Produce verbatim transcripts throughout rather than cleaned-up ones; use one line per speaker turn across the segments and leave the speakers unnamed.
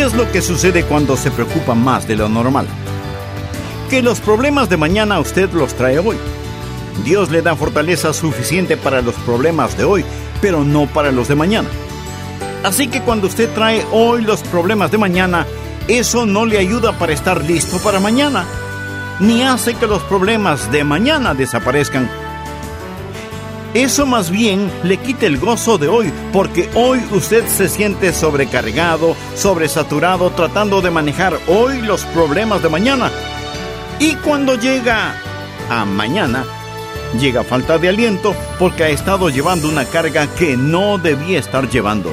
es lo que sucede cuando se preocupa más de lo normal? Que los problemas de mañana usted los trae hoy. Dios le da fortaleza suficiente para los problemas de hoy, pero no para los de mañana. Así que cuando usted trae hoy los problemas de mañana, eso no le ayuda para estar listo para mañana, ni hace que los problemas de mañana desaparezcan. Eso más bien le quita el gozo de hoy, porque hoy usted se siente sobrecargado, sobresaturado, tratando de manejar hoy los problemas de mañana. Y cuando llega a mañana, llega falta de aliento porque ha estado llevando una carga que no debía estar llevando.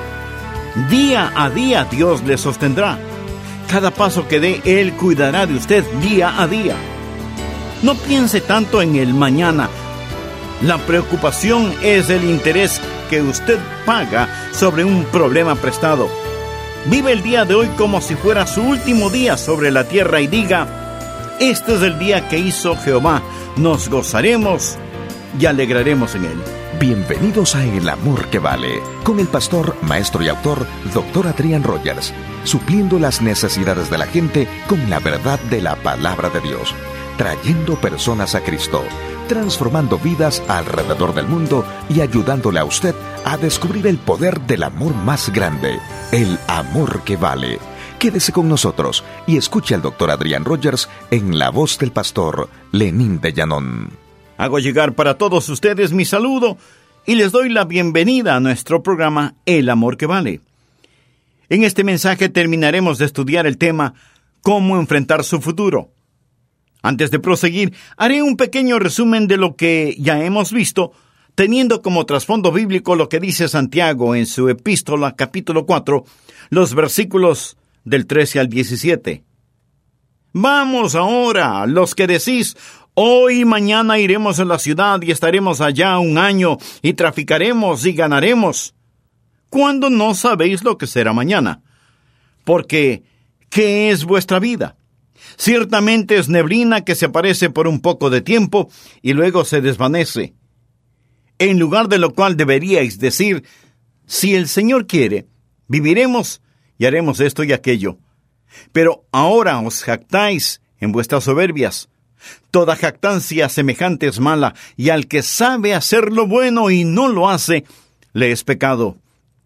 Día a día Dios le sostendrá. Cada paso que dé, Él cuidará de usted día a día. No piense tanto en el mañana. La preocupación es el interés que usted paga sobre un problema prestado. Vive el día de hoy como si fuera su último día sobre la tierra y diga: este es el día que hizo Jehová, nos gozaremos y alegraremos en él.
Bienvenidos a El Amor que Vale, con el pastor, maestro y autor, doctor Adrián Rogers, supliendo las necesidades de la gente con la verdad de la palabra de Dios, trayendo personas a Cristo, transformando vidas alrededor del mundo y ayudándole a usted a descubrir el poder del amor más grande, el amor que vale. Quédese con nosotros y escuche al doctor Adrián Rogers en la voz del pastor Lenín de Llanón.
Hago llegar para todos ustedes mi saludo y les doy la bienvenida a nuestro programa El Amor que Vale. En este mensaje terminaremos de estudiar el tema ¿Cómo enfrentar su futuro? Antes de proseguir, haré un pequeño resumen de lo que ya hemos visto, teniendo como trasfondo bíblico lo que dice Santiago en su epístola capítulo cuatro, los versículos del trece al diecisiete. Vamos ahora, los que decís, hoy y mañana iremos a la ciudad y estaremos allá un año y traficaremos y ganaremos, cuando no sabéis lo que será mañana. Porque, ¿qué es vuestra vida? Ciertamente es neblina que se aparece por un poco de tiempo y luego se desvanece. En lugar de lo cual deberíais decir, si el Señor quiere, viviremos y haremos esto y aquello. Pero ahora os jactáis en vuestras soberbias. Toda jactancia semejante es mala, y al que sabe hacer lo bueno y no lo hace, le es pecado.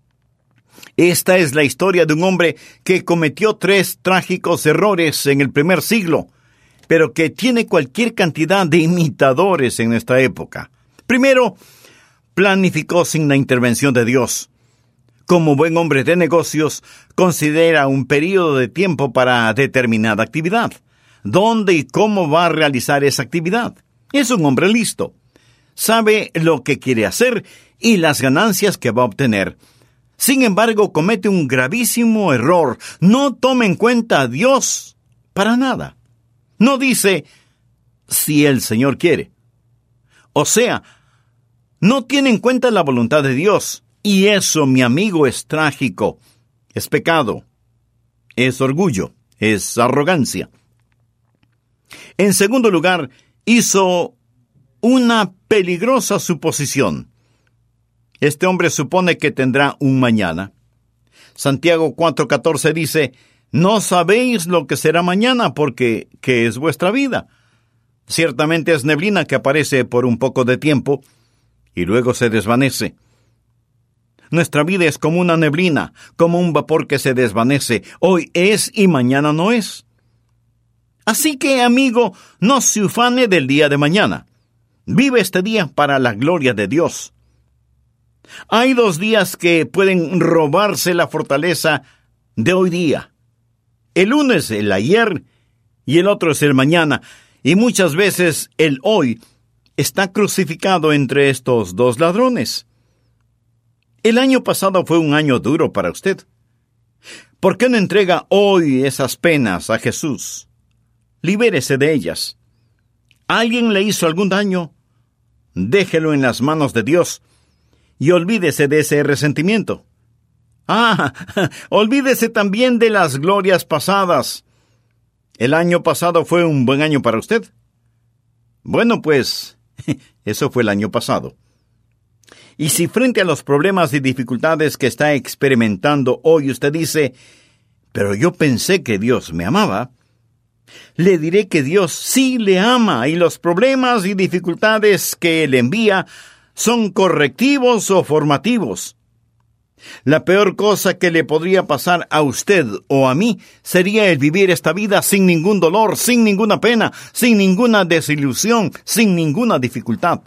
Esta es la historia de un hombre que cometió tres trágicos errores en el primer siglo, pero que tiene cualquier cantidad de imitadores en nuestra época. Primero, planificó sin la intervención de Dios. Como buen hombre de negocios, considera un periodo de tiempo para determinada actividad. ¿Dónde y cómo va a realizar esa actividad? Es un hombre listo. Sabe lo que quiere hacer y las ganancias que va a obtener. Sin embargo, comete un gravísimo error. No toma en cuenta a Dios para nada. No dice, si el Señor quiere. O sea, no tiene en cuenta la voluntad de Dios. Y eso, mi amigo, es trágico. Es pecado. Es orgullo. Es arrogancia. En segundo lugar, hizo una peligrosa suposición. Este hombre supone que tendrá un mañana. Santiago cuatro catorce dice, no sabéis lo que será mañana, porque ¿qué es vuestra vida? Ciertamente es neblina que aparece por un poco de tiempo y luego se desvanece. Nuestra vida es como una neblina, como un vapor que se desvanece. Hoy es y mañana no es. Así que, amigo, no se ufane del día de mañana. Vive este día para la gloria de Dios. Hay dos días que pueden robarse la fortaleza de hoy día. El uno es el ayer y el otro es el mañana. Y muchas veces el hoy está crucificado entre estos dos ladrones. El año pasado fue un año duro para usted. ¿Por qué no entrega hoy esas penas a Jesús? Libérese de ellas. ¿Alguien le hizo algún daño? Déjelo en las manos de Dios y olvídese de ese resentimiento. Ah, olvídese también de las glorias pasadas. ¿El año pasado fue un buen año para usted? Bueno, pues, eso fue el año pasado. Y si frente a los problemas y dificultades que está experimentando hoy usted dice, pero yo pensé que Dios me amaba, le diré que Dios sí le ama y los problemas y dificultades que Él envía son correctivos o formativos. La peor cosa que le podría pasar a usted o a mí sería el vivir esta vida sin ningún dolor, sin ninguna pena, sin ninguna desilusión, sin ninguna dificultad.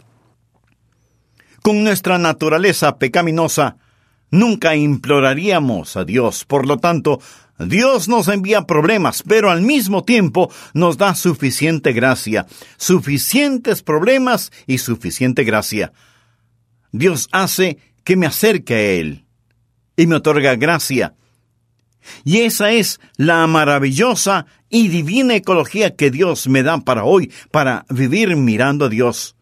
Con nuestra naturaleza pecaminosa, nunca imploraríamos a Dios. Por lo tanto, Dios nos envía problemas, pero al mismo tiempo nos da suficiente gracia, suficientes problemas y suficiente gracia. Dios hace que me acerque a Él y me otorga gracia. Y esa es la maravillosa y divina ecología que Dios me da para hoy, para vivir mirando a Dios.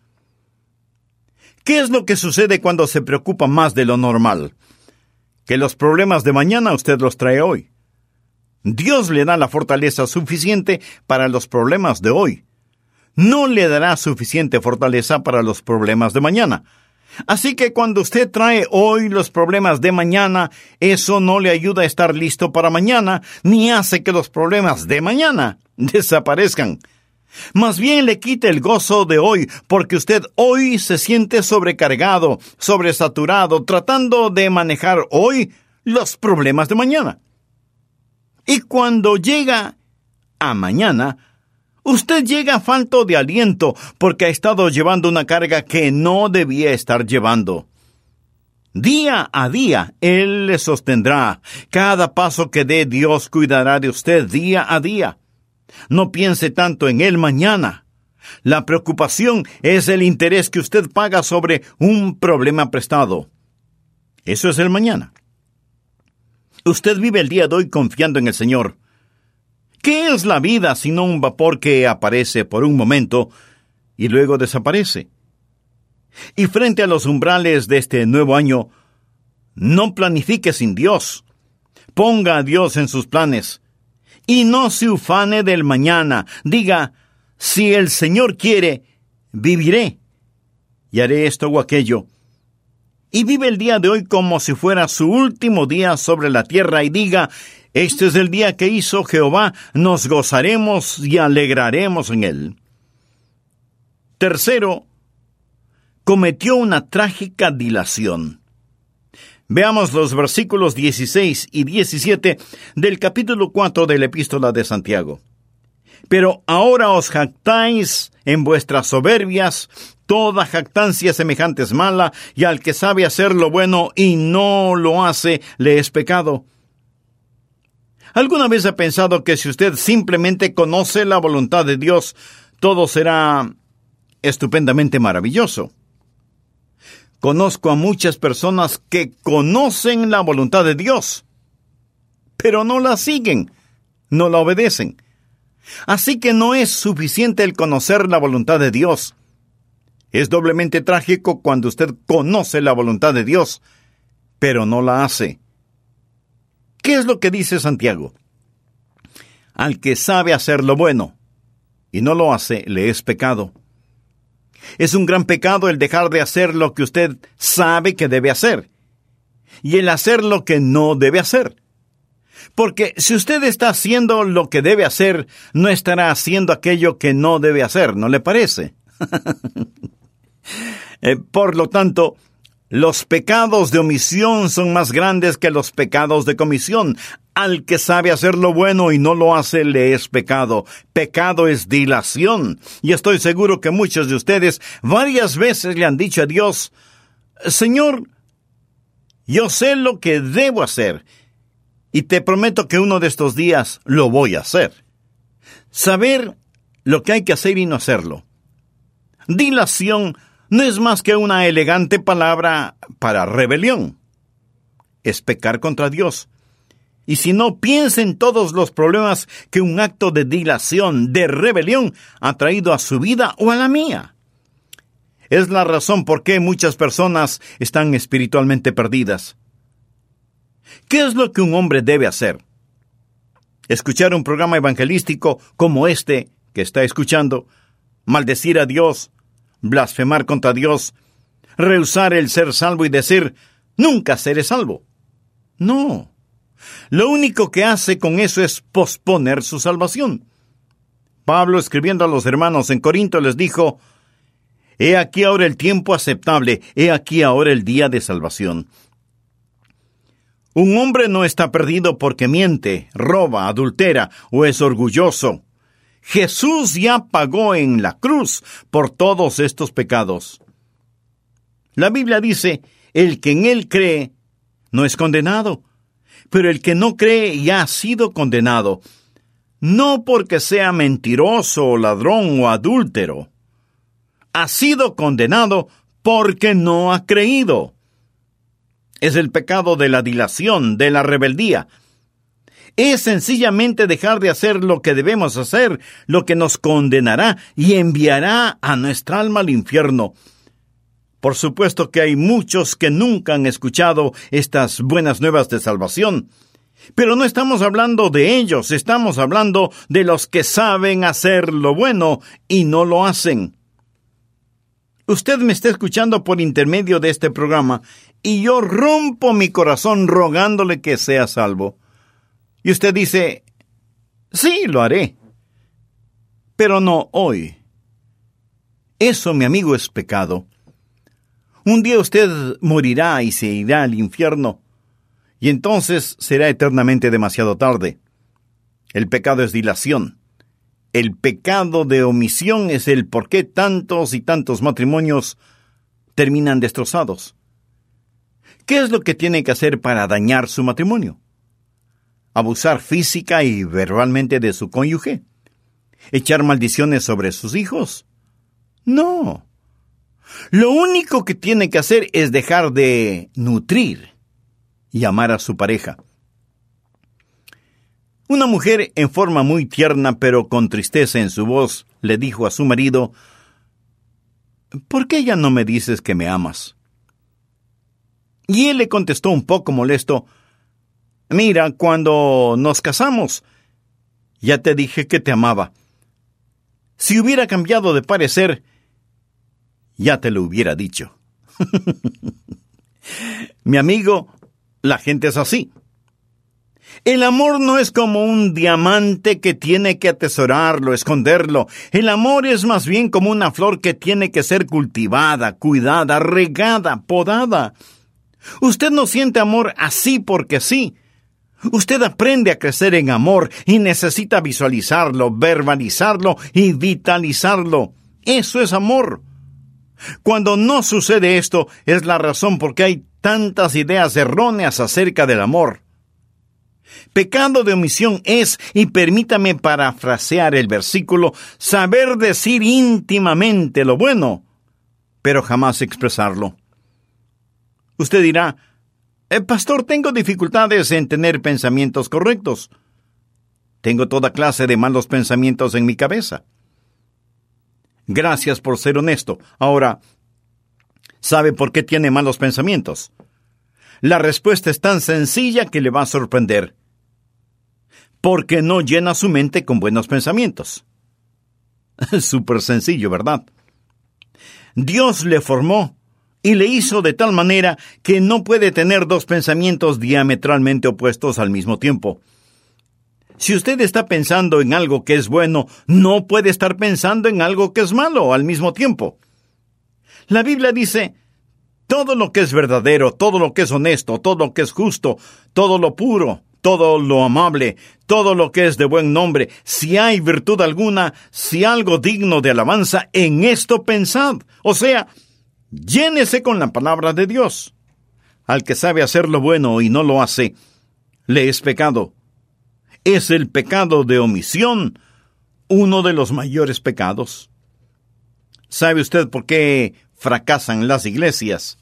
¿Qué es lo que sucede cuando se preocupa más de lo normal? Que los problemas de mañana usted los trae hoy. Dios le da la fortaleza suficiente para los problemas de hoy. No le dará suficiente fortaleza para los problemas de mañana. Así que cuando usted trae hoy los problemas de mañana, eso no le ayuda a estar listo para mañana, ni hace que los problemas de mañana desaparezcan. Más bien le quita el gozo de hoy, porque usted hoy se siente sobrecargado, sobresaturado, tratando de manejar hoy los problemas de mañana. Y cuando llega a mañana, usted llega falto de aliento porque ha estado llevando una carga que no debía estar llevando. Día a día, Él le sostendrá. Cada paso que dé, Dios cuidará de usted día a día. No piense tanto en el mañana. La preocupación es el interés que usted paga sobre un problema prestado. Eso es el mañana. Usted vive el día de hoy confiando en el Señor. ¿Qué es la vida sino un vapor que aparece por un momento y luego desaparece? Y frente a los umbrales de este nuevo año, no planifique sin Dios. Ponga a Dios en sus planes. Y no se ufane del mañana. Diga, si el Señor quiere, viviré. Y haré esto o aquello. Y vive el día de hoy como si fuera su último día sobre la tierra y diga, este es el día que hizo Jehová, nos gozaremos y alegraremos en él. Tercero, cometió una trágica dilación. Veamos los versículos dieciséis y diecisiete del capítulo cuatro de la Epístola de Santiago. Pero ahora os jactáis en vuestras soberbias, toda jactancia semejante es mala, y al que sabe hacer lo bueno y no lo hace, le es pecado. ¿Alguna vez ha pensado que si usted simplemente conoce la voluntad de Dios, todo será estupendamente maravilloso? Conozco a muchas personas que conocen la voluntad de Dios, pero no la siguen, no la obedecen. Así que no es suficiente el conocer la voluntad de Dios. Es doblemente trágico cuando usted conoce la voluntad de Dios, pero no la hace. ¿Qué es lo que dice Santiago? Al que sabe hacer lo bueno y no lo hace, le es pecado. Es un gran pecado el dejar de hacer lo que usted sabe que debe hacer y el hacer lo que no debe hacer. Porque si usted está haciendo lo que debe hacer, no estará haciendo aquello que no debe hacer, ¿no le parece? eh, por lo tanto, los pecados de omisión son más grandes que los pecados de comisión. Al que sabe hacer lo bueno y no lo hace, le es pecado. Pecado es dilación. Y estoy seguro que muchos de ustedes varias veces le han dicho a Dios, Señor, yo sé lo que debo hacer, y te prometo que uno de estos días lo voy a hacer. Saber lo que hay que hacer y no hacerlo. Dilación no es más que una elegante palabra para rebelión. Es pecar contra Dios. Y si no, piensen todos los problemas que un acto de dilación, de rebelión, ha traído a su vida o a la mía. Es la razón por qué muchas personas están espiritualmente perdidas. ¿Qué es lo que un hombre debe hacer? Escuchar un programa evangelístico como este que está escuchando, maldecir a Dios, blasfemar contra Dios, rehusar el ser salvo y decir, nunca seré salvo. No. Lo único que hace con eso es posponer su salvación. Pablo, escribiendo a los hermanos en Corinto, les dijo: «He aquí ahora el tiempo aceptable, he aquí ahora el día de salvación». Un hombre no está perdido porque miente, roba, adultera o es orgulloso. Jesús ya pagó en la cruz por todos estos pecados. La Biblia dice: el que en él cree no es condenado, pero el que no cree ya ha sido condenado, no porque sea mentiroso o ladrón o adúltero. Ha sido condenado porque no ha creído. Es el pecado de la dilación, de la rebeldía. Es sencillamente dejar de hacer lo que debemos hacer, lo que nos condenará y enviará a nuestra alma al infierno. Por supuesto que hay muchos que nunca han escuchado estas buenas nuevas de salvación, pero no estamos hablando de ellos, estamos hablando de los que saben hacer lo bueno y no lo hacen. Usted me está escuchando por intermedio de este programa y yo rompo mi corazón rogándole que sea salvo. Y usted dice: sí, lo haré, pero no hoy. Eso, mi amigo, es pecado. Un día usted morirá y se irá al infierno, y entonces será eternamente demasiado tarde. El pecado es dilación. El pecado de omisión es el por qué tantos y tantos matrimonios terminan destrozados. ¿Qué es lo que tiene que hacer para dañar su matrimonio? ¿Abusar física y verbalmente de su cónyuge? ¿Echar maldiciones sobre sus hijos? No. Lo único que tiene que hacer es dejar de nutrir y amar a su pareja. Una mujer, en forma muy tierna pero con tristeza en su voz, le dijo a su marido: ¿por qué ya no me dices que me amas? Y él le contestó un poco molesto: mira, cuando nos casamos, ya te dije que te amaba. Si hubiera cambiado de parecer, ya te lo hubiera dicho. Mi amigo, la gente es así. El amor no es como un diamante que tiene que atesorarlo, esconderlo. El amor es más bien como una flor que tiene que ser cultivada, cuidada, regada, podada. Usted no siente amor así porque sí. Usted aprende a crecer en amor y necesita visualizarlo, verbalizarlo y vitalizarlo. Eso es amor. Cuando no sucede esto, es la razón por qué hay tantas ideas erróneas acerca del amor. Pecado de omisión es, y permítame parafrasear el versículo, saber decir íntimamente lo bueno, pero jamás expresarlo. Usted dirá: eh, pastor, tengo dificultades en tener pensamientos correctos. Tengo toda clase de malos pensamientos en mi cabeza. Gracias por ser honesto. Ahora, ¿sabe por qué tiene malos pensamientos? La respuesta es tan sencilla que le va a sorprender. Porque no llena su mente con buenos pensamientos. Súper sencillo, ¿verdad? Dios le formó y le hizo de tal manera que no puede tener dos pensamientos diametralmente opuestos al mismo tiempo. Si usted está pensando en algo que es bueno, no puede estar pensando en algo que es malo al mismo tiempo. La Biblia dice: todo lo que es verdadero, todo lo que es honesto, todo lo que es justo, todo lo puro, todo lo amable, todo lo que es de buen nombre, si hay virtud alguna, si algo digno de alabanza, en esto pensad. O sea, llénese con la palabra de Dios. Al que sabe hacer lo bueno y no lo hace, le es pecado. Es el pecado de omisión, uno de los mayores pecados. ¿Sabe usted por qué fracasan las iglesias?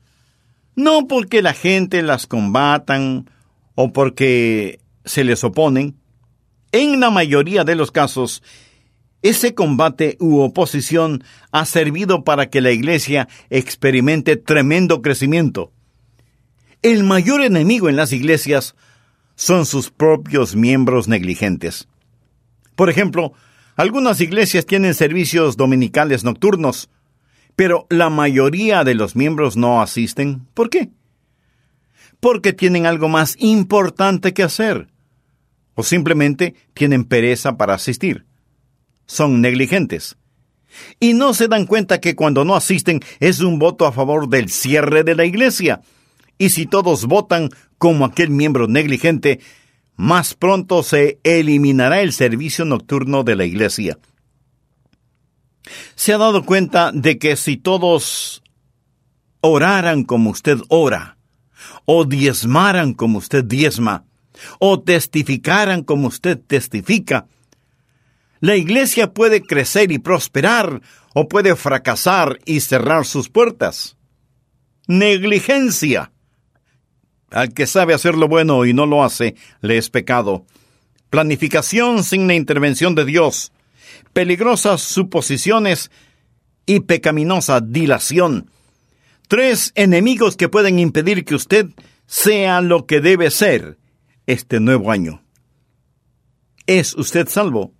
No porque la gente las combatan o porque se les oponen. En la mayoría de los casos, ese combate u oposición ha servido para que la iglesia experimente tremendo crecimiento. El mayor enemigo en las iglesias son sus propios miembros negligentes. Por ejemplo, algunas iglesias tienen servicios dominicales nocturnos, pero la mayoría de los miembros no asisten. ¿Por qué? porque tienen algo más importante que hacer, o simplemente tienen pereza para asistir. Son negligentes. Y no se dan cuenta que cuando no asisten es un voto a favor del cierre de la iglesia. Y si todos votan como aquel miembro negligente, más pronto se eliminará el servicio nocturno de la iglesia. ¿Se ha dado cuenta de que si todos oraran como usted ora, o diezmaran como usted diezma, o testificaran como usted testifica, la iglesia puede crecer y prosperar, o puede fracasar y cerrar sus puertas? Negligencia. Al que sabe hacer lo bueno y no lo hace, le es pecado. Planificación sin la intervención de Dios. Peligrosas suposiciones y pecaminosa dilación. Tres enemigos que pueden impedir que usted sea lo que debe ser este nuevo año. ¿Es usted salvo?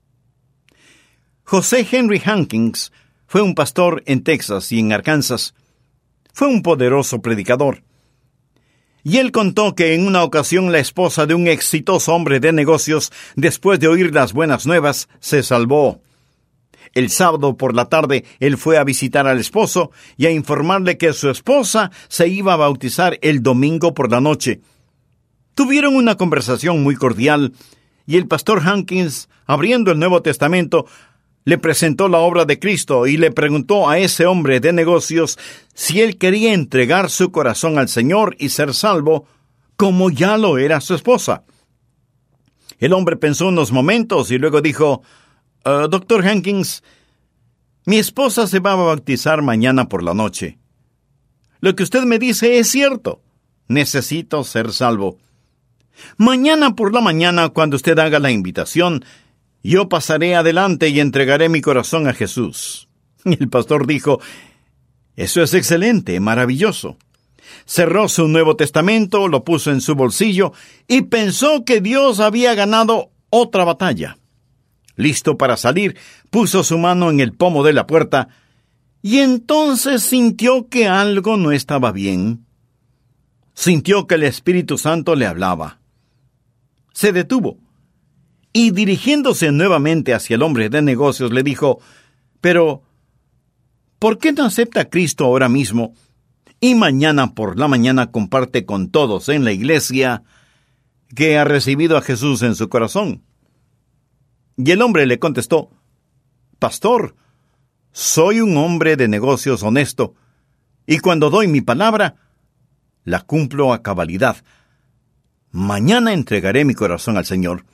José Henry Hankins fue un pastor en Texas y en Arkansas. Fue un poderoso predicador. Y él contó que en una ocasión la esposa de un exitoso hombre de negocios, después de oír las buenas nuevas, se salvó. El sábado por la tarde, él fue a visitar al esposo y a informarle que su esposa se iba a bautizar el domingo por la noche. Tuvieron una conversación muy cordial y el pastor Hankins, abriendo el Nuevo Testamento, le presentó la obra de Cristo y le preguntó a ese hombre de negocios si él quería entregar su corazón al Señor y ser salvo, como ya lo era su esposa. El hombre pensó unos momentos y luego dijo, uh, Doctor Hankins, mi esposa se va a bautizar mañana por la noche. Lo que usted me dice es cierto. Necesito ser salvo. Mañana por la mañana, cuando usted haga la invitación, yo pasaré adelante y entregaré mi corazón a Jesús. Y el pastor dijo, eso es excelente, maravilloso. Cerró su Nuevo Testamento, lo puso en su bolsillo y pensó que Dios había ganado otra batalla. Listo para salir, puso su mano en el pomo de la puerta y entonces sintió que algo no estaba bien. Sintió que el Espíritu Santo le hablaba. Se detuvo. Y dirigiéndose nuevamente hacia el hombre de negocios, le dijo, pero, ¿por qué no acepta a Cristo ahora mismo y mañana por la mañana comparte con todos en la iglesia que ha recibido a Jesús en su corazón? Y el hombre le contestó, Pastor, soy un hombre de negocios honesto, y cuando doy mi palabra, la cumplo a cabalidad. Mañana entregaré mi corazón al Señor.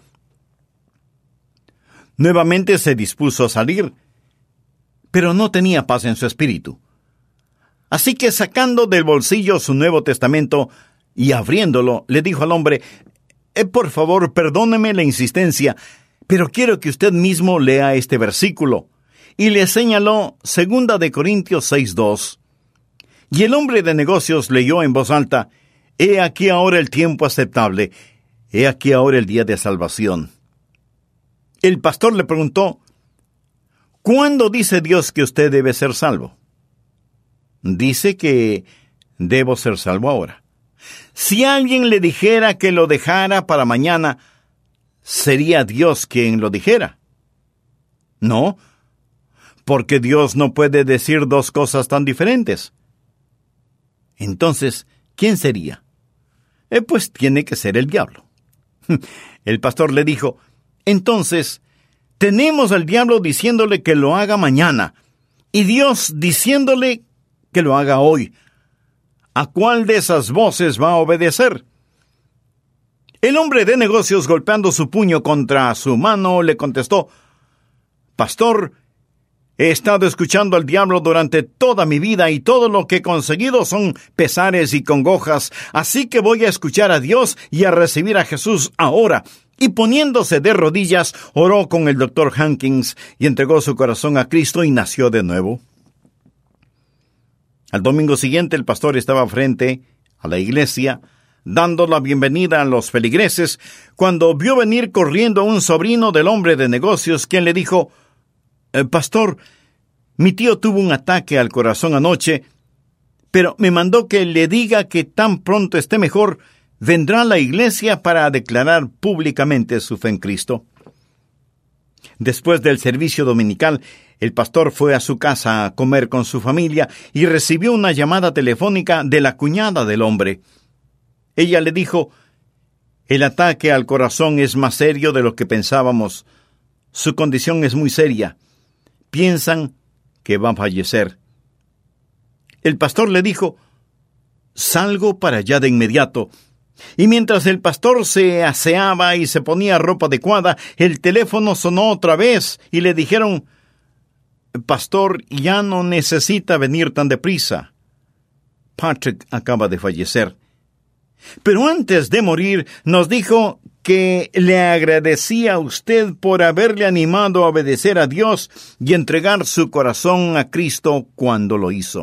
Nuevamente se dispuso a salir, pero no tenía paz en su espíritu. Así que sacando del bolsillo su Nuevo Testamento y abriéndolo, le dijo al hombre, eh, por favor, perdóneme la insistencia, pero quiero que usted mismo lea este versículo. Y le señaló Segunda de Corintios seis dos. Y el hombre de negocios leyó en voz alta, He aquí ahora el tiempo aceptable, he aquí ahora el día de salvación. El pastor le preguntó, ¿cuándo dice Dios que usted debe ser salvo? Dice que debo ser salvo ahora. Si alguien le dijera que lo dejara para mañana, ¿sería Dios quien lo dijera? No, porque Dios no puede decir dos cosas tan diferentes. Entonces, ¿quién sería? Eh, pues tiene que ser el diablo. El pastor le dijo, entonces, tenemos al diablo diciéndole que lo haga mañana, y Dios diciéndole que lo haga hoy. ¿A cuál de esas voces va a obedecer? El hombre de negocios, golpeando su puño contra su mano, le contestó, Pastor, he estado escuchando al diablo durante toda mi vida y todo lo que he conseguido son pesares y congojas, así que voy a escuchar a Dios y a recibir a Jesús ahora. Y poniéndose de rodillas, oró con el doctor Hankins y entregó su corazón a Cristo y nació de nuevo. Al domingo siguiente el pastor estaba frente a la iglesia, dando la bienvenida a los feligreses, cuando vio venir corriendo a un sobrino del hombre de negocios, quien le dijo, eh, Pastor, mi tío tuvo un ataque al corazón anoche, pero me mandó que le diga que tan pronto esté mejor, vendrá a la iglesia para declarar públicamente su fe en Cristo. Después del servicio dominical, el pastor fue a su casa a comer con su familia y recibió una llamada telefónica de la cuñada del hombre. Ella le dijo: «El ataque al corazón es más serio de lo que pensábamos. Su condición es muy seria. Piensan que va a fallecer». El pastor le dijo: «Salgo para allá de inmediato». Y mientras el pastor se aseaba y se ponía ropa adecuada, el teléfono sonó otra vez y le dijeron: «Pastor, ya no necesita venir tan deprisa. Patrick acaba de fallecer. Pero antes de morir nos dijo que le agradecía a usted por haberle animado a obedecer a Dios y entregar su corazón a Cristo cuando lo hizo».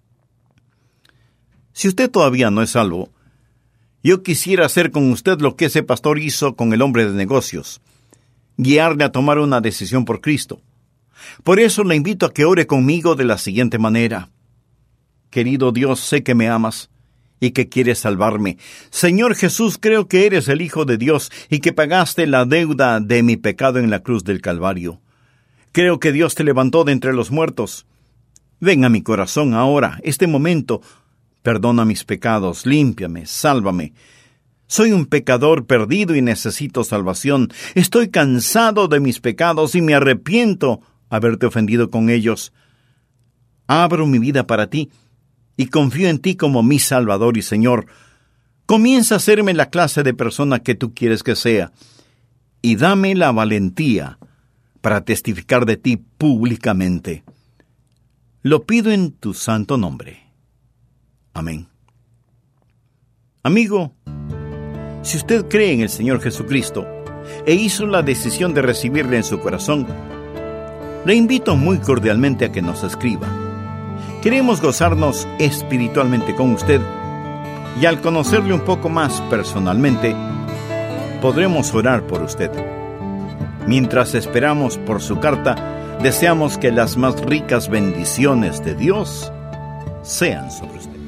Si usted todavía no es salvo, yo quisiera hacer con usted lo que ese pastor hizo con el hombre de negocios, guiarle a tomar una decisión por Cristo. Por eso le invito a que ore conmigo de la siguiente manera: Querido Dios, sé que me amas y que quieres salvarme. Señor Jesús, creo que eres el Hijo de Dios y que pagaste la deuda de mi pecado en la cruz del Calvario. Creo que Dios te levantó de entre los muertos. Ven a mi corazón ahora, este momento. Perdona mis pecados, límpiame, sálvame. Soy un pecador perdido y necesito salvación. Estoy cansado de mis pecados y me arrepiento haberte ofendido con ellos. Abro mi vida para ti y confío en ti como mi Salvador y Señor. Comienza a hacerme la clase de persona que tú quieres que sea y dame la valentía para testificar de ti públicamente. Lo pido en tu santo nombre. Amén. Amigo, si usted cree en el Señor Jesucristo e hizo la decisión de recibirle en su corazón, le invito muy cordialmente a que nos escriba. Queremos gozarnos espiritualmente con usted y al conocerle un poco más personalmente, podremos orar por usted. Mientras esperamos por su carta, deseamos que las más ricas bendiciones de Dios sean sobre usted.